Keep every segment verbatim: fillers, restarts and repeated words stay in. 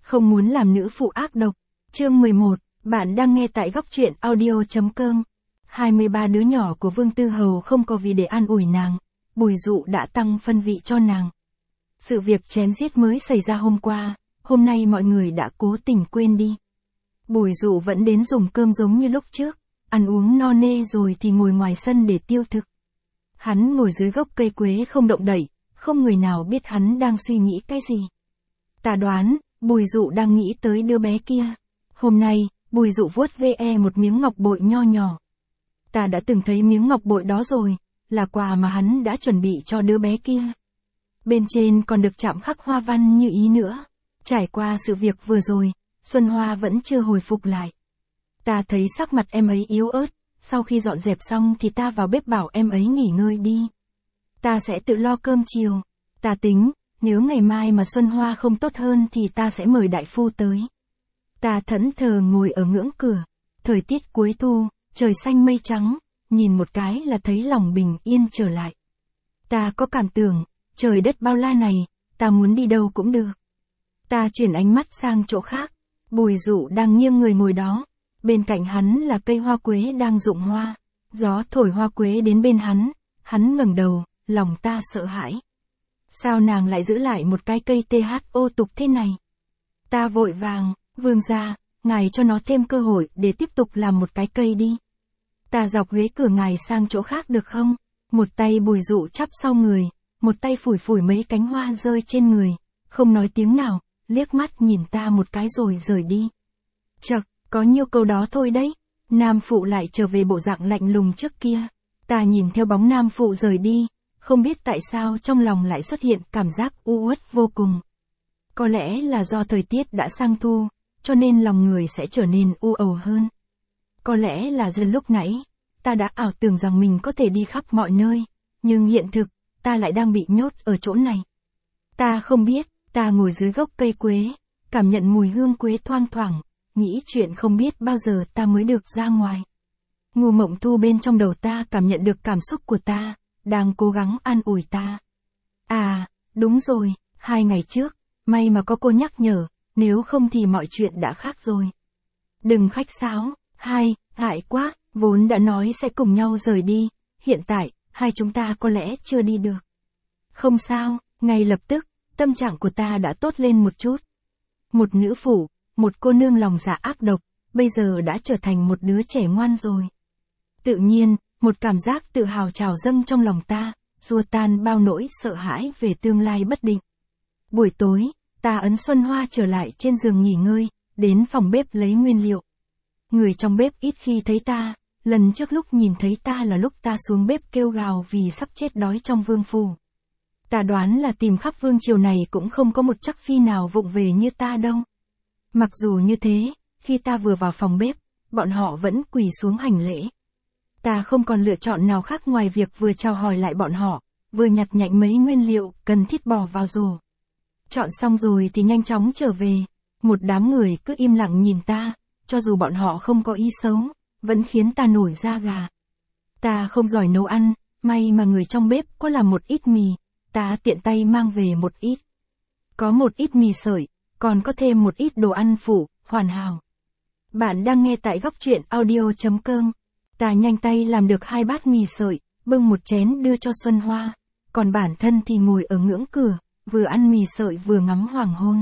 Không muốn làm nữ phụ ác độc. Chương mười một, bạn đang nghe tại góc truyện audio.com. hai mươi ba đứa nhỏ của Vương Tư Hầu không có vì để an ủi nàng, Bùi Dụ đã tăng phân vị cho nàng. Sự việc chém giết mới xảy ra hôm qua, hôm nay mọi người đã cố tình quên đi. Bùi Dụ vẫn đến dùng cơm giống như lúc trước, ăn uống no nê rồi thì ngồi ngoài sân để tiêu thực. Hắn ngồi dưới gốc cây quế không động đậy, không người nào biết hắn đang suy nghĩ cái gì. Ta đoán, Bùi Dụ đang nghĩ tới đứa bé kia. Hôm nay, Bùi Dụ vuốt ve một miếng ngọc bội nho nhỏ. Ta đã từng thấy miếng ngọc bội đó rồi, là quà mà hắn đã chuẩn bị cho đứa bé kia. Bên trên còn được chạm khắc hoa văn như ý nữa. Trải qua sự việc vừa rồi, Xuân Hoa vẫn chưa hồi phục lại. Ta thấy sắc mặt em ấy yếu ớt, sau khi dọn dẹp xong thì ta vào bếp bảo em ấy nghỉ ngơi đi. Ta sẽ tự lo cơm chiều. Ta tính, nếu ngày mai mà Xuân Hoa không tốt hơn thì ta sẽ mời đại phu tới. Ta thẫn thờ ngồi ở ngưỡng cửa. Thời tiết cuối thu, trời xanh mây trắng, nhìn một cái là thấy lòng bình yên trở lại. Ta có cảm tưởng, trời đất bao la này, ta muốn đi đâu cũng được. Ta chuyển ánh mắt sang chỗ khác. Bùi Dụ đang nghiêng người ngồi đó. Bên cạnh hắn là cây hoa quế đang rụng hoa. Gió thổi hoa quế đến bên hắn. Hắn ngẩng đầu, lòng ta sợ hãi. Sao nàng lại giữ lại một cái cây tê hát ô tục thế này? Ta vội vàng, vương gia, ngài cho nó thêm cơ hội để tiếp tục làm một cái cây đi. Ta dọc ghế cửa ngài sang chỗ khác được không? Một tay Bùi Dụ chắp sau người, một tay phủi phủi mấy cánh hoa rơi trên người, không nói tiếng nào, liếc mắt nhìn ta một cái rồi rời đi. Chậc, có nhiêu câu đó thôi đấy. Nam phụ lại trở về bộ dạng lạnh lùng trước kia. Ta nhìn theo bóng nam phụ rời đi, không biết tại sao trong lòng lại xuất hiện cảm giác u uất vô cùng. Có lẽ là do thời tiết đã sang thu, cho nên lòng người sẽ trở nên u ầu hơn. Có lẽ là do lúc nãy, ta đã ảo tưởng rằng mình có thể đi khắp mọi nơi, nhưng hiện thực, ta lại đang bị nhốt ở chỗ này. Ta không biết, ta ngồi dưới gốc cây quế, cảm nhận mùi hương quế thoang thoảng, nghĩ chuyện không biết bao giờ ta mới được ra ngoài. Ngô Mộng Thu bên trong đầu ta cảm nhận được cảm xúc của ta, đang cố gắng an ủi ta. À, đúng rồi, hai ngày trước, may mà có cô nhắc nhở, nếu không thì mọi chuyện đã khác rồi. Đừng khách sáo, hai, ngại quá, vốn đã nói sẽ cùng nhau rời đi, hiện tại, hai chúng ta có lẽ chưa đi được. Không sao, ngay lập tức, tâm trạng của ta đã tốt lên một chút. Một nữ phụ, một cô nương lòng dạ ác độc, bây giờ đã trở thành một đứa trẻ ngoan rồi. Tự nhiên, một cảm giác tự hào trào dâng trong lòng ta, xua tan bao nỗi sợ hãi về tương lai bất định. Buổi tối, ta ấn Xuân Hoa trở lại trên giường nghỉ ngơi, đến phòng bếp lấy nguyên liệu. Người trong bếp ít khi thấy ta, lần trước lúc nhìn thấy ta là lúc ta xuống bếp kêu gào vì sắp chết đói trong vương phủ. Ta đoán là tìm khắp vương triều này cũng không có một chắc phi nào vụng về như ta đâu. Mặc dù như thế, khi ta vừa vào phòng bếp, bọn họ vẫn quỳ xuống hành lễ. Ta không còn lựa chọn nào khác ngoài việc vừa chào hỏi lại bọn họ, vừa nhặt nhạnh mấy nguyên liệu cần thiết bỏ vào rổ. Chọn xong rồi thì nhanh chóng trở về. Một đám người cứ im lặng nhìn ta, cho dù bọn họ không có ý xấu, vẫn khiến ta nổi da gà. Ta không giỏi nấu ăn, may mà người trong bếp có làm một ít mì, ta tiện tay mang về một ít. Có một ít mì sợi, còn có thêm một ít đồ ăn phụ, hoàn hảo. Bạn đang nghe tại góc truyện audio.com. Ta nhanh tay làm được hai bát mì sợi, bưng một chén đưa cho Xuân Hoa, còn bản thân thì ngồi ở ngưỡng cửa, vừa ăn mì sợi vừa ngắm hoàng hôn.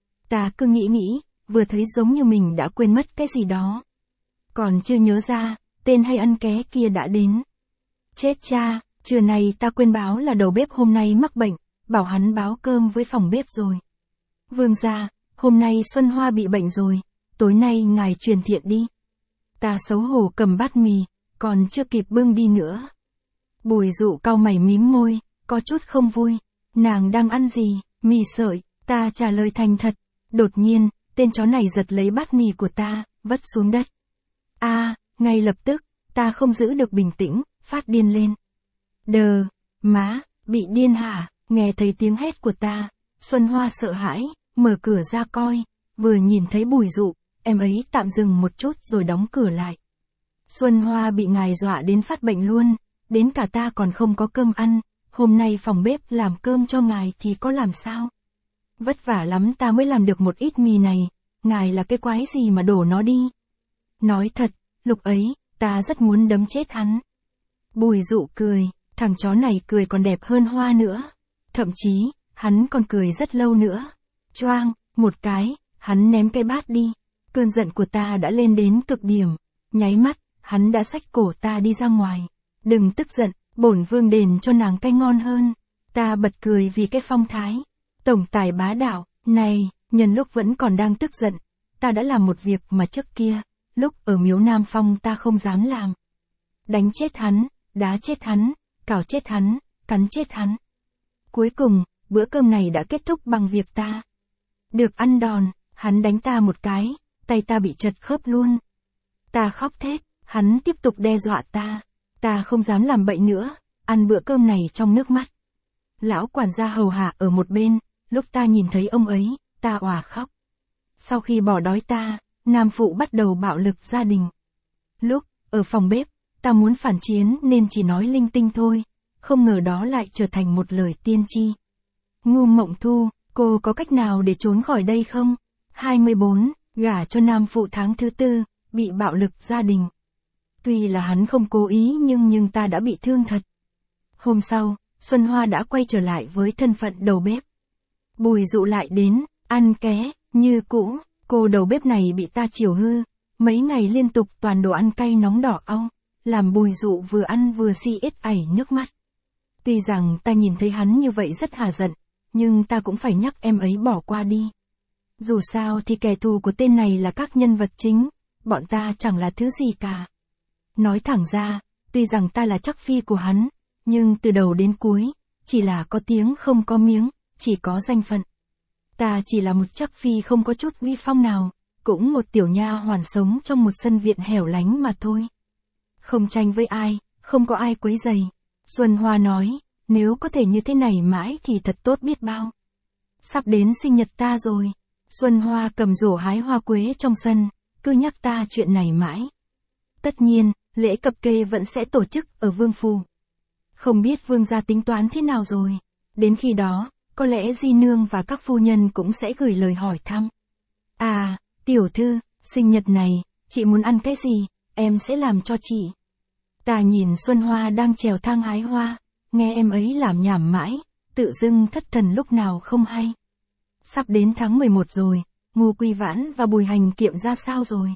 Ta cứ nghĩ nghĩ, vừa thấy giống như mình đã quên mất cái gì đó. Còn chưa nhớ ra, tên hay ăn ké kia đã đến. Chết cha, trưa nay ta quên báo là đầu bếp hôm nay mắc bệnh, bảo hắn báo cơm với phòng bếp rồi. Vương gia, hôm nay Xuân Hoa bị bệnh rồi, tối nay ngài truyền thiện đi. Ta xấu hổ cầm bát mì, còn chưa kịp bưng đi nữa. Bùi Dụ cau mày mím môi, có chút không vui. Nàng đang ăn gì? Mì sợi, ta trả lời thành thật. Đột nhiên, tên chó này giật lấy bát mì của ta, vất xuống đất. A, à, ngay lập tức, ta không giữ được bình tĩnh, phát điên lên. Đờ, má, bị điên hả? Nghe thấy tiếng hét của ta, Xuân Hoa sợ hãi, mở cửa ra coi, vừa nhìn thấy Bùi Dụ, em ấy tạm dừng một chút rồi đóng cửa lại. Xuân Hoa bị ngài dọa đến phát bệnh luôn, đến cả ta còn không có cơm ăn, hôm nay phòng bếp làm cơm cho ngài thì có làm sao? Vất vả lắm ta mới làm được một ít mì này, ngài là cái quái gì mà đổ nó đi. Nói thật, lúc ấy, ta rất muốn đấm chết hắn. Bùi Dụ cười, thằng chó này cười còn đẹp hơn Hoa nữa. Thậm chí, hắn còn cười rất lâu nữa. Choang, một cái, hắn ném cái bát đi. Cơn giận của ta đã lên đến cực điểm. Nháy mắt, hắn đã xách cổ ta đi ra ngoài. Đừng tức giận, bổn vương đền cho nàng cay ngon hơn. Ta bật cười vì cái phong thái. Tổng tài bá đạo, này, nhân lúc vẫn còn đang tức giận. Ta đã làm một việc mà trước kia, lúc ở Miếu Nam Phong ta không dám làm. Đánh chết hắn, đá chết hắn, cào chết hắn, cắn chết hắn. Cuối cùng, bữa cơm này đã kết thúc bằng việc ta được ăn đòn, hắn đánh ta một cái, tay ta bị chật khớp luôn. Ta khóc thét, hắn tiếp tục đe dọa ta. Ta không dám làm bậy nữa, ăn bữa cơm này trong nước mắt. Lão quản gia hầu hạ ở một bên, lúc ta nhìn thấy ông ấy, ta òa khóc. Sau khi bỏ đói ta, nam phụ bắt đầu bạo lực gia đình. Lúc, ở phòng bếp, ta muốn phản chiến nên chỉ nói linh tinh thôi, không ngờ đó lại trở thành một lời tiên tri. Ngu Mộng Thu, cô có cách nào để trốn khỏi đây không? hai mươi bốn, gả cho nam phụ tháng thứ tư, bị bạo lực gia đình. Tuy là hắn không cố ý nhưng nhưng ta đã bị thương thật. Hôm sau, Xuân Hoa đã quay trở lại với thân phận đầu bếp. Bùi Dụ lại đến, ăn ké, như cũ, cô đầu bếp này bị ta chiều hư. Mấy ngày liên tục toàn đồ ăn cay nóng đỏ au, làm Bùi Dụ vừa ăn vừa si ết ảy nước mắt. Tuy rằng ta nhìn thấy hắn như vậy rất hà giận, nhưng ta cũng phải nhắc em ấy bỏ qua đi. Dù sao thì kẻ thù của tên này là các nhân vật chính, bọn ta chẳng là thứ gì cả. Nói thẳng ra, tuy rằng ta là chắc phi của hắn, nhưng từ đầu đến cuối, chỉ là có tiếng không có miếng, chỉ có danh phận. Ta chỉ là một chắc phi không có chút uy phong nào, cũng một tiểu nha hoàn sống trong một sân viện hẻo lánh mà thôi. Không tranh với ai, không có ai quấy rầy. Xuân Hoa nói, nếu có thể như thế này mãi thì thật tốt biết bao. Sắp đến sinh nhật ta rồi. Xuân Hoa cầm rổ hái hoa quế trong sân, cứ nhắc ta chuyện này mãi. Tất nhiên, lễ cập kê vẫn sẽ tổ chức ở Vương Phủ. Không biết Vương gia tính toán thế nào rồi. Đến khi đó, có lẽ Di Nương và các phu nhân cũng sẽ gửi lời hỏi thăm. À, tiểu thư, sinh nhật này, chị muốn ăn cái gì, em sẽ làm cho chị. Ta nhìn Xuân Hoa đang trèo thang hái hoa, nghe em ấy làm nhảm mãi, tự dưng thất thần lúc nào không hay. Sắp đến tháng mười một rồi, Ngô Quy Vãn và Bùi Hành Kiệm ra sao rồi?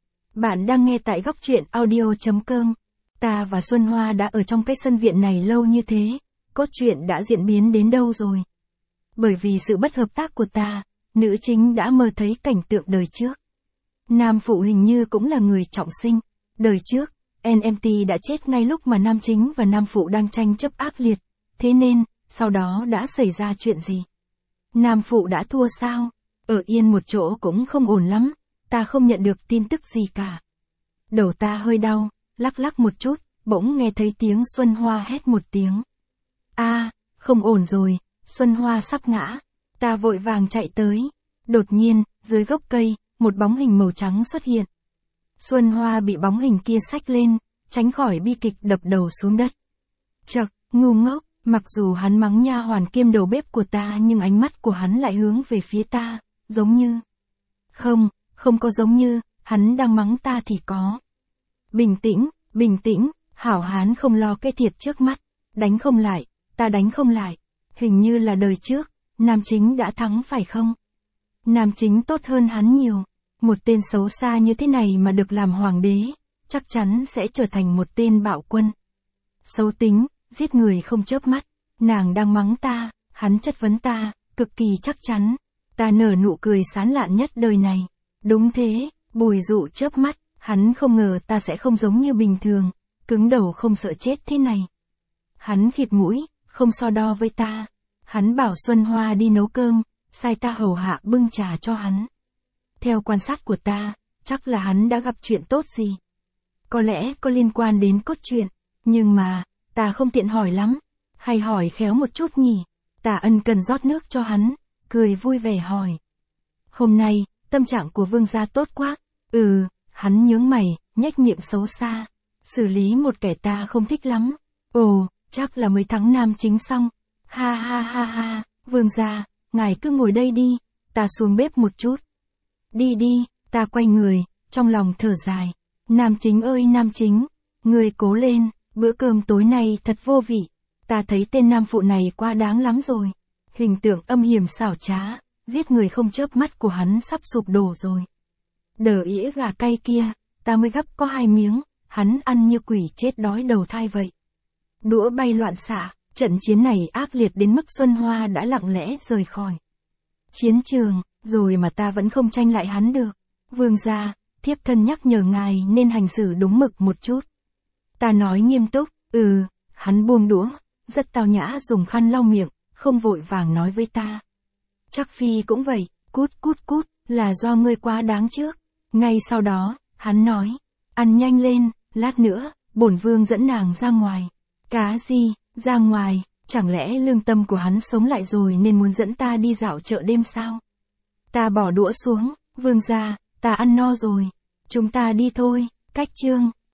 Bạn đang nghe tại góc truyện audio chấm com. Ta và Xuân Hoa đã ở trong cái sân viện này lâu như thế, cốt truyện đã diễn biến đến đâu rồi? Bởi vì sự bất hợp tác của ta, nữ chính đã mơ thấy cảnh tượng đời trước. Nam phụ hình như cũng là người trọng sinh. Đời trước, en em tê đã chết ngay lúc mà nam chính và nam phụ đang tranh chấp ác liệt. Thế nên, sau đó đã xảy ra chuyện gì? Nam phụ đã thua sao? Ở yên một chỗ cũng không ổn lắm, ta không nhận được tin tức gì cả. Đầu ta hơi đau, lắc lắc một chút, bỗng nghe thấy tiếng Xuân Hoa hét một tiếng. A, à, không ổn rồi, Xuân Hoa sắp ngã. Ta vội vàng chạy tới. Đột nhiên, dưới gốc cây, một bóng hình màu trắng xuất hiện. Xuân Hoa bị bóng hình kia xách lên, tránh khỏi bi kịch đập đầu xuống đất. Chậc, ngu ngốc, mặc dù hắn mắng nha hoàn kiêm đầu bếp của ta nhưng ánh mắt của hắn lại hướng về phía ta, giống như... Không, không có giống như, hắn đang mắng ta thì có. Bình tĩnh, bình tĩnh, hảo hán không lo cái thiệt trước mắt, đánh không lại, ta đánh không lại. Hình như là đời trước, nam chính đã thắng phải không? Nam chính tốt hơn hắn nhiều. Một tên xấu xa như thế này mà được làm hoàng đế, chắc chắn sẽ trở thành một tên bạo quân. Xấu tính, giết người không chớp mắt. Nàng đang mắng ta, hắn chất vấn ta, cực kỳ chắc chắn. Ta nở nụ cười sán lạn nhất đời này. Đúng thế, Bùi Dụ chớp mắt, hắn không ngờ ta sẽ không giống như bình thường, cứng đầu không sợ chết thế này. Hắn khịt mũi, không so đo với ta. Hắn bảo Xuân Hoa đi nấu cơm, sai ta hầu hạ bưng trà cho hắn. Theo quan sát của ta, chắc là hắn đã gặp chuyện tốt gì. Có lẽ có liên quan đến cốt truyện, nhưng mà, ta không tiện hỏi lắm. Hay hỏi khéo một chút nhỉ? Ta ân cần rót nước cho hắn, cười vui vẻ hỏi. Hôm nay, tâm trạng của Vương gia tốt quá. Ừ, hắn nhướng mày, nhếch miệng xấu xa. Xử lý một kẻ ta không thích lắm. Ồ, chắc là mới thắng nam chính xong. Ha ha ha ha, Vương gia, ngài cứ ngồi đây đi, ta xuống bếp một chút. Đi đi, ta quay người, trong lòng thở dài. Nam Chính ơi Nam Chính, người cố lên, bữa cơm tối nay thật vô vị. Ta thấy tên nam phụ này quá đáng lắm rồi. Hình tượng âm hiểm xảo trá, giết người không chớp mắt của hắn sắp sụp đổ rồi. Đờ ĩa gà cay kia, ta mới gắp có hai miếng, hắn ăn như quỷ chết đói đầu thai vậy. Đũa bay loạn xạ, trận chiến này ác liệt đến mức Xuân Hoa đã lặng lẽ rời khỏi chiến trường, rồi mà ta vẫn không tranh lại hắn được. Vương gia, thiếp thân nhắc nhở ngài nên hành xử đúng mực một chút. Ta nói nghiêm túc, ừ, hắn buông đũa, rất tao nhã dùng khăn lau miệng, không vội vàng nói với ta. Chắc phi cũng vậy, cút cút cút, là do ngươi quá đáng trước. Ngay sau đó, hắn nói, ăn nhanh lên, lát nữa, bổn vương dẫn nàng ra ngoài. Cá gì, ra ngoài, chẳng lẽ lương tâm của hắn sống lại rồi nên muốn dẫn ta đi dạo chợ đêm sao? Ta bỏ đũa xuống, vương gia, ta ăn no rồi, chúng ta đi thôi, cách chương.